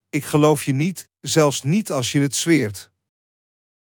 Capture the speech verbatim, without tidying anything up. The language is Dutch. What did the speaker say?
Ik geloof je niet, zelfs niet als je het zweert.